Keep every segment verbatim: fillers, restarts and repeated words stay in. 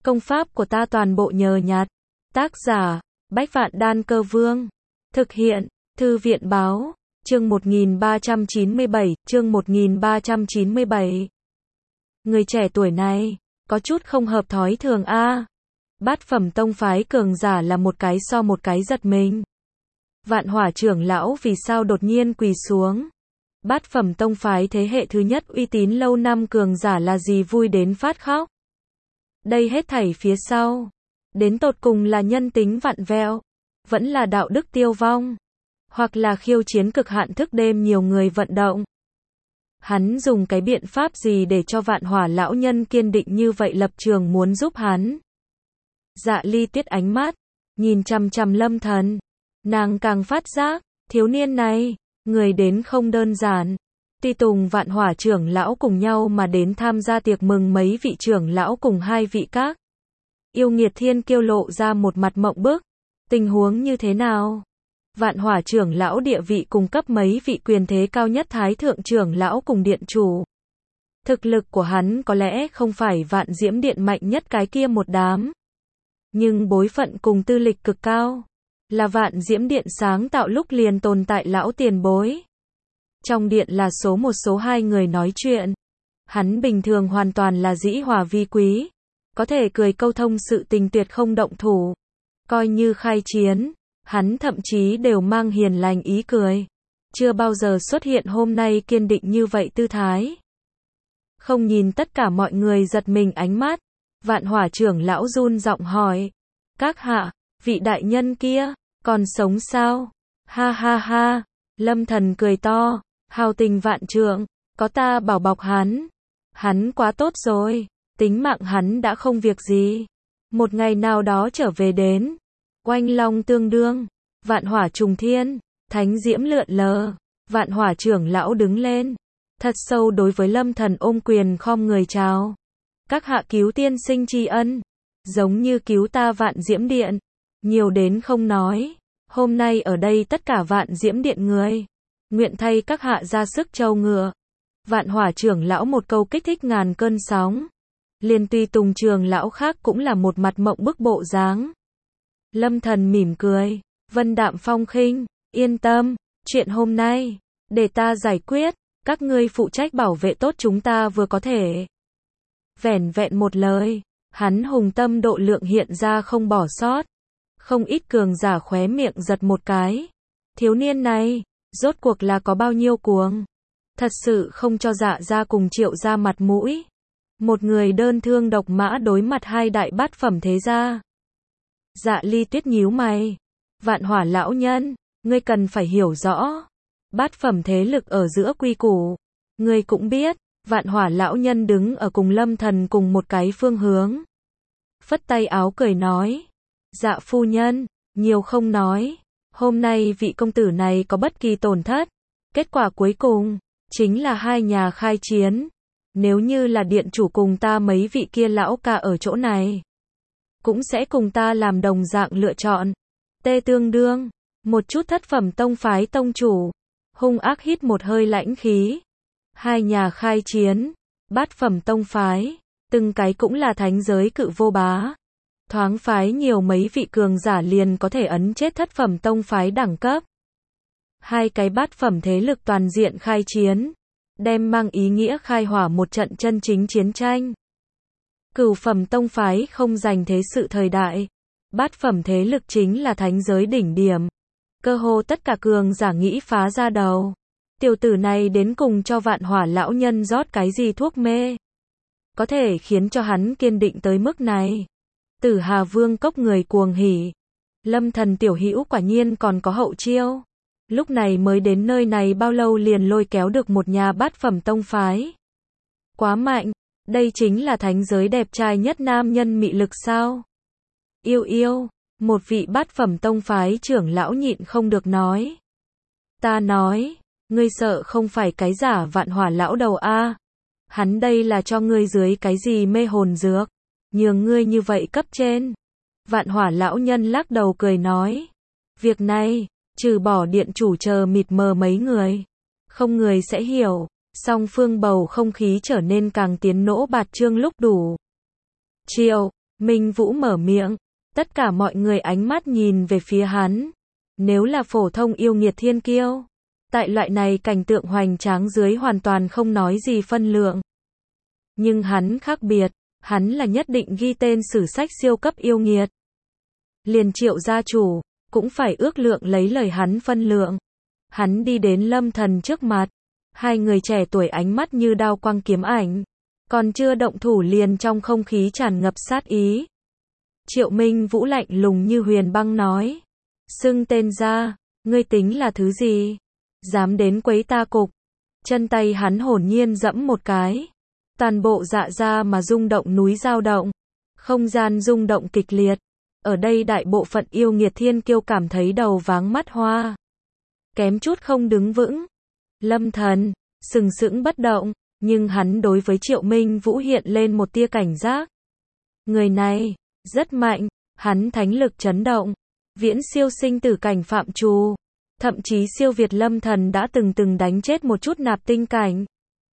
Công pháp của ta toàn bộ nhờ nhặt. Tác giả, Bách Vạn Đan Cơ Vương. Thực hiện, Thư viện Báo. Chương một nghìn ba trăm chín mươi bảy, chương một nghìn ba trăm chín mươi bảy. Người trẻ tuổi này, có chút không hợp thói thường a. Bát phẩm tông phái cường giả là một cái so một cái giật mình. Vạn Hỏa trưởng lão vì sao đột nhiên quỳ xuống? Bát phẩm tông phái thế hệ thứ nhất uy tín lâu năm cường giả là gì vui đến phát khóc? Đây hết thảy phía sau, đến tột cùng là nhân tính vặn vẹo, vẫn là đạo đức tiêu vong, hoặc là khiêu chiến cực hạn thức đêm nhiều người vận động. Hắn dùng cái biện pháp gì để cho Vạn Hỏa lão nhân kiên định như vậy lập trường muốn giúp hắn? Dạ Ly Tuyết ánh mắt nhìn chằm chằm Lâm Thần, nàng càng phát giác, thiếu niên này, người đến không đơn giản. Ti Tùng Vạn Hỏa trưởng lão cùng nhau mà đến tham gia tiệc mừng mấy vị trưởng lão cùng hai vị các yêu nghiệt thiên kiêu lộ ra một mặt mộng bức. Tình huống như thế nào? Vạn Hỏa trưởng lão địa vị cùng cấp mấy vị quyền thế cao nhất thái thượng trưởng lão cùng điện chủ. Thực lực của hắn có lẽ không phải Vạn Diễm Điện mạnh nhất cái kia một đám, nhưng bối phận cùng tư lịch cực cao, là Vạn Diễm Điện sáng tạo lúc liền tồn tại lão tiền bối. Trong điện là số một số hai người nói chuyện. Hắn bình thường hoàn toàn là dĩ hòa vi quý, có thể cười câu thông sự tình tuyệt không động thủ. Coi như khai chiến, hắn thậm chí đều mang hiền lành ý cười. Chưa bao giờ xuất hiện hôm nay kiên định như vậy tư thái. Không nhìn tất cả mọi người giật mình ánh mắt, Vạn Hỏa trưởng lão run giọng hỏi. Các hạ, vị đại nhân kia, còn sống sao? Ha ha ha, Lâm Thần cười to. Hào tình vạn trượng, có ta bảo bọc hắn. Hắn quá tốt rồi, tính mạng hắn đã không việc gì. Một ngày nào đó trở về đến, oanh long tương đương, vạn hỏa trùng thiên, thánh diễm lượn lờ. Vạn Hỏa trưởng lão đứng lên, thật sâu đối với Lâm Thần ôm quyền khom người chào. Các hạ cứu tiên sinh tri ân, giống như cứu ta Vạn Diễm Điện, nhiều đến không nói. Hôm nay ở đây tất cả Vạn Diễm Điện người, nguyện thay các hạ ra sức trâu ngựa. Vạn Hỏa trưởng lão một câu kích thích ngàn cơn sóng. Liền Tùy Tùng trưởng lão khác cũng là một mặt mộng bức bộ dáng. Lâm Thần mỉm cười, vân đạm phong khinh, yên tâm, chuyện hôm nay, để ta giải quyết, các ngươi phụ trách bảo vệ tốt chúng ta vừa có thể. Vẻn vẹn một lời, hắn hùng tâm độ lượng hiện ra không bỏ sót. Không ít cường giả khóe miệng giật một cái. Thiếu niên này, rốt cuộc là có bao nhiêu cuồng? Thật sự không cho Dạ gia cùng Triệu gia mặt mũi. Một người đơn thương độc mã đối mặt hai đại bát phẩm thế gia. Dạ Ly Tuyết nhíu mày. Vạn Hỏa lão nhân, ngươi cần phải hiểu rõ. Bát phẩm thế lực ở giữa quy củ. Ngươi cũng biết, Vạn Hỏa lão nhân đứng ở cùng Lâm Thần cùng một cái phương hướng. Phất tay áo cười nói. Dạ phu nhân, nhiều không nói. Hôm nay vị công tử này có bất kỳ tổn thất, kết quả cuối cùng, chính là hai nhà khai chiến. Nếu như là điện chủ cùng ta mấy vị kia lão ca ở chỗ này, cũng sẽ cùng ta làm đồng dạng lựa chọn. Tê tương đương, một chút thất phẩm tông phái tông chủ, hung ác hít một hơi lãnh khí. Hai nhà khai chiến, bát phẩm tông phái, từng cái cũng là thánh giới cự vô bá. Thoáng phái nhiều mấy vị cường giả liền có thể ấn chết thất phẩm tông phái đẳng cấp. Hai cái bát phẩm thế lực toàn diện khai chiến, đem mang ý nghĩa khai hỏa một trận chân chính chiến tranh. Cửu phẩm tông phái không giành thế sự thời đại, bát phẩm thế lực chính là thánh giới đỉnh điểm. Cơ hồ tất cả cường giả nghĩ phá ra đầu. Tiểu tử này đến cùng cho Vạn Hỏa lão nhân rót cái gì thuốc mê, có thể khiến cho hắn kiên định tới mức này. Tử Hà Vương cốc người cuồng hỉ. Lâm Thần tiểu hữu quả nhiên còn có hậu chiêu. Lúc này mới đến nơi này bao lâu liền lôi kéo được một nhà bát phẩm tông phái. Quá mạnh, đây chính là thánh giới đẹp trai nhất nam nhân mị lực sao? Yêu yêu, một vị bát phẩm tông phái trưởng lão nhịn không được nói. Ta nói, ngươi sợ không phải cái giả Vạn Hỏa lão đầu a? Hắn đây là cho ngươi dưới cái gì mê hồn dược? Nhường ngươi như vậy cấp trên. Vạn Hỏa lão nhân lắc đầu cười nói. Việc này, trừ bỏ điện chủ chờ mịt mờ mấy người, không người sẽ hiểu. Song phương bầu không khí trở nên càng tiến nỗ bạt trương lúc đủ. Chiều, Minh Vũ mở miệng, tất cả mọi người ánh mắt nhìn về phía hắn. Nếu là phổ thông yêu nghiệt thiên kiêu, tại loại này cảnh tượng hoành tráng dưới hoàn toàn không nói gì phân lượng. Nhưng hắn khác biệt, hắn là nhất định ghi tên sử sách siêu cấp yêu nghiệt. Liền Triệu gia chủ, cũng phải ước lượng lấy lời hắn phân lượng. Hắn đi đến Lâm Thần trước mặt, hai người trẻ tuổi ánh mắt như đao quang kiếm ảnh, còn chưa động thủ liền trong không khí tràn ngập sát ý. Triệu Minh Vũ lạnh lùng như huyền băng nói, xưng tên ra, ngươi tính là thứ gì? Dám đến quấy ta cục. Chân tay hắn hồn nhiên dẫm một cái, toàn bộ Dạ gia mà rung động núi dao động, không gian rung động kịch liệt. Ở đây đại bộ phận yêu nghiệt thiên kiêu cảm thấy đầu váng mắt hoa, kém chút không đứng vững. Lâm Thần sừng sững bất động, nhưng hắn đối với Triệu Minh Vũ hiện lên một tia cảnh giác. Người này rất mạnh, hắn thánh lực chấn động, viễn siêu sinh tử cảnh phạm trù, thậm chí siêu việt Lâm Thần đã từng từng đánh chết một chút nạp tinh cảnh.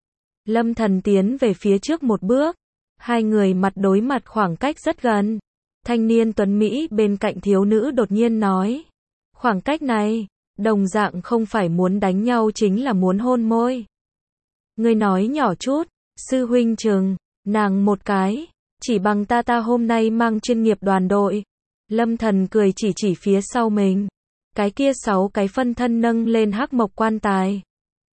Lâm Thần tiến về phía trước một bước, hai người mặt đối mặt khoảng cách rất gần. Thanh niên tuấn Mỹ bên cạnh thiếu nữ đột nhiên nói, khoảng cách này, đồng dạng không phải muốn đánh nhau chính là muốn hôn môi. Ngươi nói nhỏ chút, sư huynh chừng, nàng một cái, chỉ bằng ta ta hôm nay mang chuyên nghiệp đoàn đội. Lâm Thần cười chỉ chỉ phía sau mình, cái kia sáu cái phân thân nâng lên hắc mộc quan tài.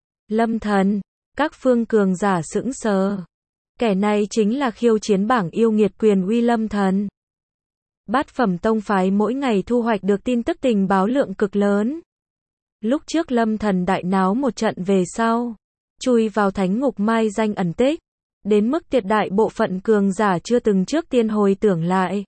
Lâm Thần, các phương cường giả sững sờ. Kẻ này chính là khiêu chiến bảng yêu nghiệt quyền uy Lâm Thần. Bát phẩm tông phái mỗi ngày thu hoạch được tin tức tình báo lượng cực lớn. Lúc trước Lâm Thần đại náo một trận về sau, chui vào thánh ngục mai danh ẩn tích, đến mức tuyệt đại bộ phận cường giả chưa từng trước tiên hồi tưởng lại.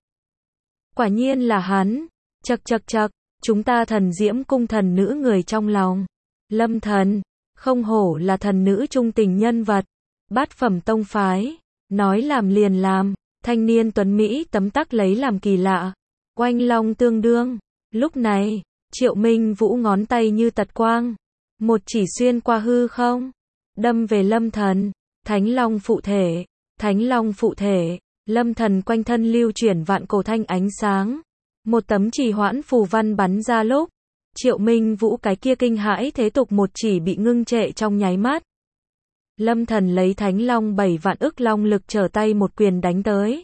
Quả nhiên là hắn, chậc chậc chậc, chúng ta thần diễm cung thần nữ người trong lòng. Lâm Thần, không hổ là thần nữ trung tình nhân vật. Bát phẩm tông phái, nói làm liền làm. Thanh niên tuấn Mỹ tấm tắc lấy làm kỳ lạ. Oanh long tương đương. Lúc này, Triệu Minh Vũ ngón tay như tật quang, một chỉ xuyên qua hư không, đâm về Lâm Thần. Thánh long phụ thể, thánh long phụ thể. Lâm Thần quanh thân lưu chuyển vạn cổ thanh ánh sáng, một tấm chỉ hoãn phù văn bắn ra lúc, Triệu Minh Vũ cái kia kinh hãi thế tục một chỉ bị ngưng trệ trong nháy mắt. Lâm Thần lấy thánh long bảy vạn ức long lực trở tay một quyền đánh tới.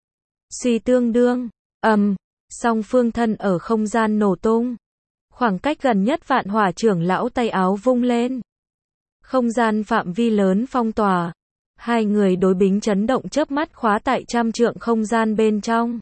Suy tương đương, ầm, song phương thân ở không gian nổ tung. Khoảng cách gần nhất vạn hỏa trưởng lão tay áo vung lên. Không gian phạm vi lớn phong tỏa. Hai người đối bính chấn động chớp mắt khóa tại trăm trượng không gian bên trong.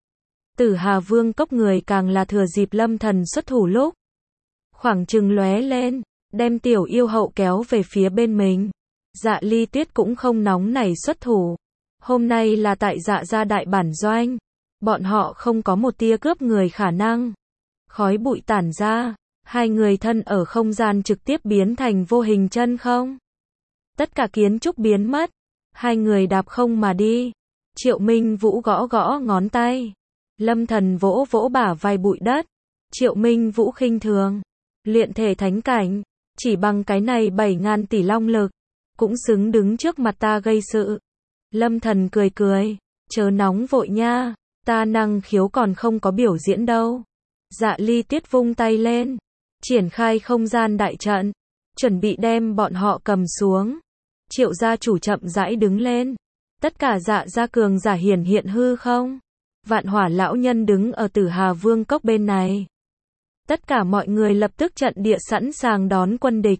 Tử Hà Vương cốc người càng là thừa dịp Lâm Thần xuất thủ lúc, khoảng chừng lóe lên, đem tiểu yêu hậu kéo về phía bên mình. Dạ Ly Tuyết cũng không nóng nảy xuất thủ. Hôm nay là tại Dạ gia đại bản doanh, bọn họ không có một tia cướp người khả năng. Khói bụi tản ra, hai người thân ở không gian trực tiếp biến thành vô hình chân không. Tất cả kiến trúc biến mất, hai người đạp không mà đi. Triệu Minh Vũ gõ gõ ngón tay, Lâm Thần vỗ vỗ bả vai bụi đất. Triệu Minh Vũ khinh thường, luyện thể thánh cảnh, chỉ bằng cái này bảy ngàn tỷ long lực, cũng xứng đứng trước mặt ta gây sự. Lâm Thần cười cười, chớ nóng vội nha, ta năng khiếu còn không có biểu diễn đâu. Dạ Ly Tuyết vung tay lên, triển khai không gian đại trận, chuẩn bị đem bọn họ cầm xuống. Triệu gia chủ chậm rãi đứng lên, tất cả Dạ gia cường giả hiển hiện hư không. Vạn hỏa lão nhân đứng ở Tử Hà Vương cốc bên này. Tất cả mọi người lập tức trận địa sẵn sàng đón quân địch.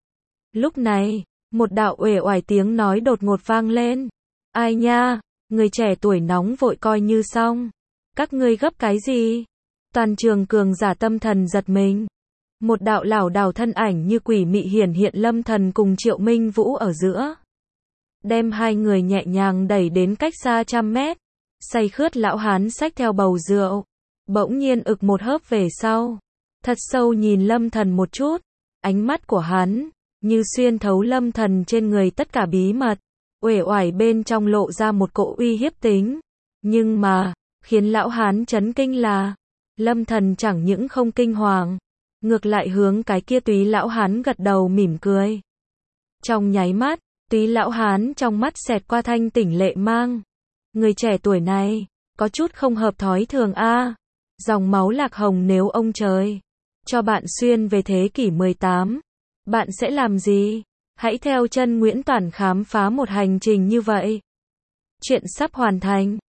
Lúc này, một đạo uể oải tiếng nói đột ngột vang lên. Ai nha, người trẻ tuổi nóng vội coi như xong. Các ngươi gấp cái gì? Toàn trường cường giả tâm thần giật mình. Một đạo lảo đảo thân ảnh như quỷ mị hiển hiện Lâm Thần cùng Triệu Minh Vũ ở giữa. Đem hai người nhẹ nhàng đẩy đến cách xa trăm mét. Say khướt lão hán xách theo bầu rượu. Bỗng nhiên ực một hớp về sau. Thật sâu nhìn Lâm Thần một chút. Ánh mắt của hắn như xuyên thấu Lâm Thần trên người tất cả bí mật. Uể oải bên trong lộ ra một cỗ uy hiếp tính. Nhưng mà, khiến lão hán chấn kinh là, Lâm Thần chẳng những không kinh hoàng, ngược lại hướng cái kia túy lão hán gật đầu mỉm cười. Trong nháy mắt, túy lão hán trong mắt xẹt qua thanh tỉnh lệ mang. Người trẻ tuổi này, Có chút không hợp thói thường a. Dòng máu lạc hồng nếu ông trời cho bạn xuyên về thế kỷ mười tám, bạn sẽ làm gì? Hãy theo chân Nguyễn Toản khám phá một hành trình như vậy. Chuyện sắp hoàn thành.